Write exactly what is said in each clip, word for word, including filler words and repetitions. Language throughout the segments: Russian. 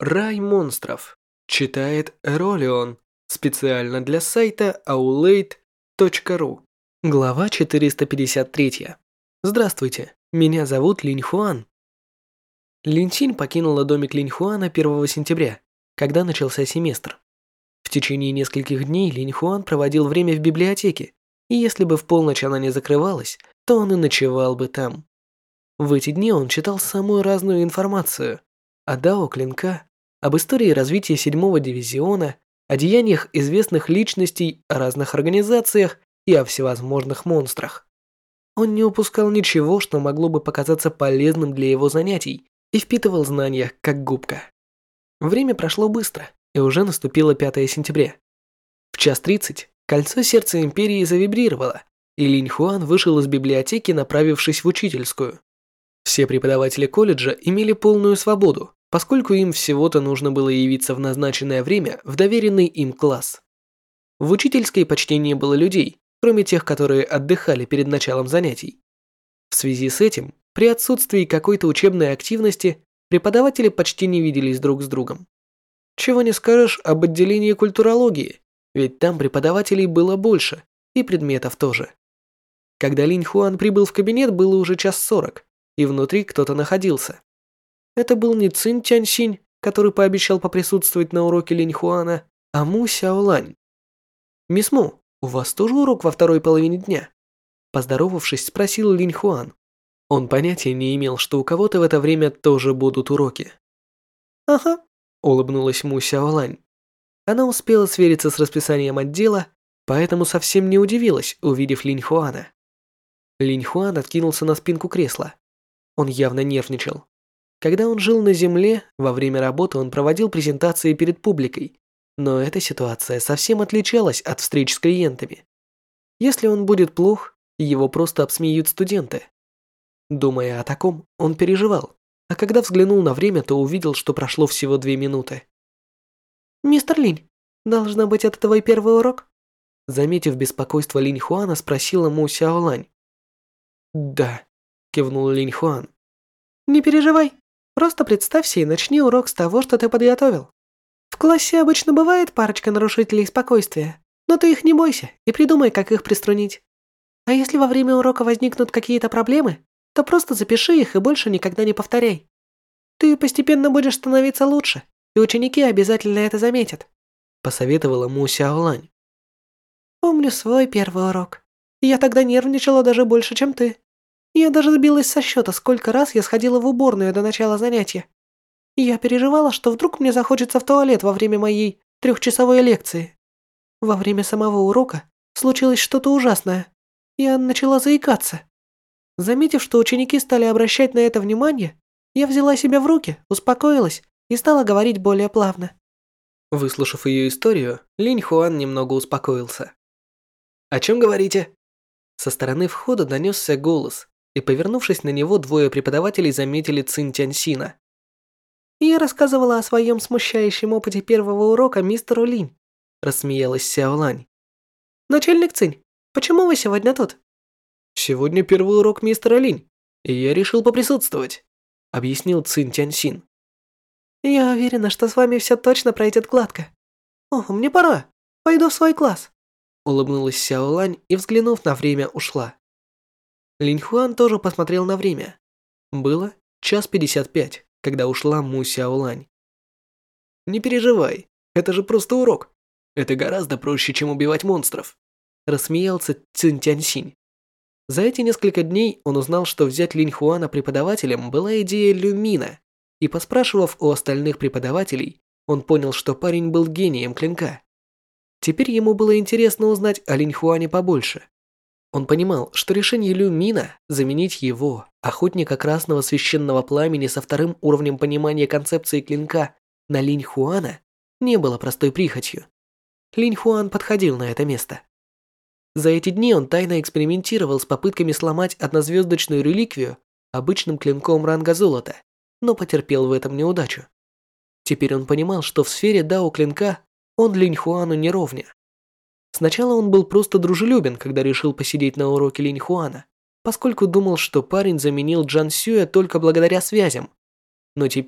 Рай монстров. Читает Эролион. Специально для сайта аулейт точка ру. Глава четыреста пятьдесят три. Здравствуйте, меня зовут Линь Хуан. Лин Синь покинула домик Линь Хуана первого сентября, когда начался семестр. В течение нескольких дней Линь Хуан проводил время в библиотеке, и если бы в полночь она не закрывалась, то он и ночевал бы там. В эти дни он читал самую разную информацию о дао клинка, об истории развития седьмого дивизиона, о деяниях известных личностей, о разных организациях и о всевозможных монстрах. Он не упускал ничего, что могло бы показаться полезным для его занятий, и впитывал знания как губка. Время прошло быстро, и уже наступило пятое сентября. В час тридцать кольцо сердца империи завибрировало, и Линь Хуан вышел из библиотеки, направившись в учительскую. Все преподаватели колледжа имели полную свободу, поскольку им всего-то нужно было явиться в назначенное время в доверенный им класс. В учительской почти не было людей, кроме тех, которые отдыхали перед началом занятий. В связи с этим, при отсутствии какой-то учебной активности, преподаватели почти не виделись друг с другом. Чего не скажешь об отделении культурологии, ведь там преподавателей было больше, и предметов тоже. Когда Линь Хуан прибыл в кабинет, было уже час сорок, и внутри кто-то находился. Это был не Цин Тяньсинь, который пообещал поприсутствовать на уроке Линь Хуана, а Му Сяолань. «Мисс Му, у вас тоже урок во второй половине дня?» Поздоровавшись, спросил Линь Хуан. Он понятия не имел, что у кого-то в это время тоже будут уроки. «Ага», – улыбнулась Му Сяолань. Она успела свериться с расписанием отдела, поэтому совсем не удивилась, увидев Линь Хуана. Линь Хуан откинулся на спинку кресла. Он явно нервничал. Когда он жил на Земле, во время работы он проводил презентации перед публикой, но эта ситуация совсем отличалась от встреч с клиентами. Если он будет плох, его просто обсмеют студенты. Думая о таком, он переживал, а когда взглянул на время, то увидел, что прошло всего две минуты. «Мистер Линь, должно быть, это твой первый урок?» Заметив беспокойство Линь Хуана, спросила Му Сяолань. «Да», – кивнул Линь Хуан. «Не переживай. Просто представься и начни урок с того, что ты подготовил. В классе обычно бывает парочка нарушителей спокойствия, но ты их не бойся и придумай, как их приструнить. А если во время урока возникнут какие-то проблемы, то просто запиши их и больше никогда не повторяй. Ты постепенно будешь становиться лучше, и ученики обязательно это заметят», – посоветовала Му Сяолань. «Помню свой первый урок. Я тогда нервничала даже больше, чем ты. Я даже сбилась со счета, сколько раз я сходила в уборную до начала занятия. Я переживала, что вдруг мне захочется в туалет во время моей трехчасовой лекции. Во время самого урока случилось что-то ужасное. Я начала заикаться. Заметив, что ученики стали обращать на это внимание, я взяла себя в руки, успокоилась и стала говорить более плавно». Выслушав ее историю, Линь Хуан немного успокоился. «О чем говорите?» Со стороны входа донесся голос, и, повернувшись на него, двое преподавателей заметили Цин Тяньсина. «Я рассказывала о своем смущающем опыте первого урока мистеру Линь», – рассмеялась Сяолань. «Начальник Цинь, почему вы сегодня тут?» «Сегодня первый урок мистера Линь, и я решил поприсутствовать», – объяснил Цин Тяньсин. «Я уверена, что с вами все точно пройдет гладко. О, мне пора. Пойду в свой класс», – улыбнулась Сяолань и, взглянув на время, ушла. Линь Хуан тоже посмотрел на время. Было час пятьдесят пять, когда ушла Му Сяолань. «Не переживай, это же просто урок. Это гораздо проще, чем убивать монстров», – рассмеялся Цин Тяньсинь. За эти несколько дней он узнал, что взять Линь Хуана преподавателем была идея Люмина, и, поспрашивав у остальных преподавателей, он понял, что парень был гением клинка. Теперь ему было интересно узнать о Линь Хуане побольше. Он понимал, что решение Люмина заменить его, охотника красного священного пламени со вторым уровнем понимания концепции клинка, на Линь Хуана, не было простой прихотью. Линь Хуан подходил на это место. За эти дни он тайно экспериментировал с попытками сломать однозвездочную реликвию обычным клинком ранга золота, но потерпел в этом неудачу. Теперь он понимал, что в сфере дао клинка он Линь Хуану не ровня. Сначала он был просто дружелюбен, когда решил посидеть на уроке Линь Хуана, поскольку думал, что парень заменил Джан Сюэ только благодаря связям. Но теперь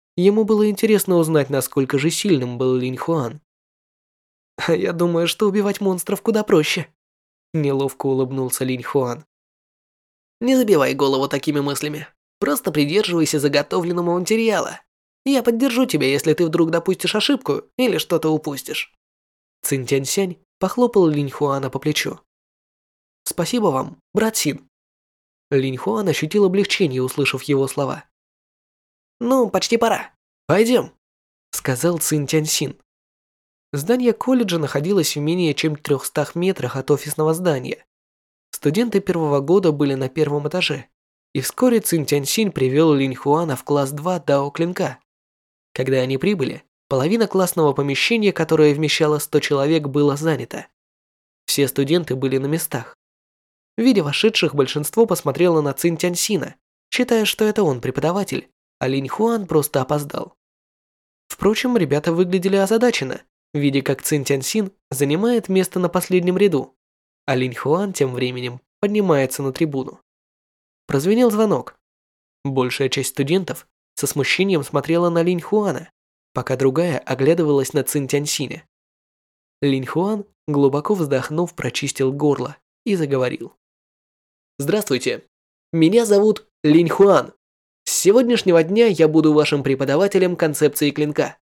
Ему было интересно узнать, насколько же сильным был Линь Хуан. «Я думаю, что убивать монстров куда проще», – неловко улыбнулся Линь Хуан. «Не забивай голову такими мыслями. Просто придерживайся заготовленного материала. Я поддержу тебя, если ты вдруг допустишь ошибку или что-то упустишь». Цинь Тяньсянь похлопал Линь Хуана по плечу. «Спасибо вам, брат Син». Линь Хуан ощутил облегчение, услышав его слова. «Ну, почти пора. Пойдем», — сказал Цинь Тяньсин. Здание колледжа находилось в менее чем трехстах метрах от офисного здания. Студенты первого года были на первом этаже, и вскоре Цинь Тяньсин привел Линь Хуана в класс два Дао Клинка. Когда они прибыли, половина классного помещения, которое вмещало сто человек, было занято. Все студенты были на местах. Видя вошедших, большинство посмотрело на Цинь Тяньсина, считая, что это он преподаватель, а Линь Хуан просто опоздал. Впрочем, ребята выглядели озадаченно, видя, как Цинь Тяньсин занимает место на последнем ряду, а Линь Хуан тем временем поднимается на трибуну. Прозвенел звонок. Большая часть студентов со смущением смотрела на Линь Хуана, пока другая оглядывалась на Цинь Тяньсиня. Линь Хуан, глубоко вздохнув, прочистил горло и заговорил. «Здравствуйте. Меня зовут Линь Хуан. С сегодняшнего дня я буду вашим преподавателем концепции клинка.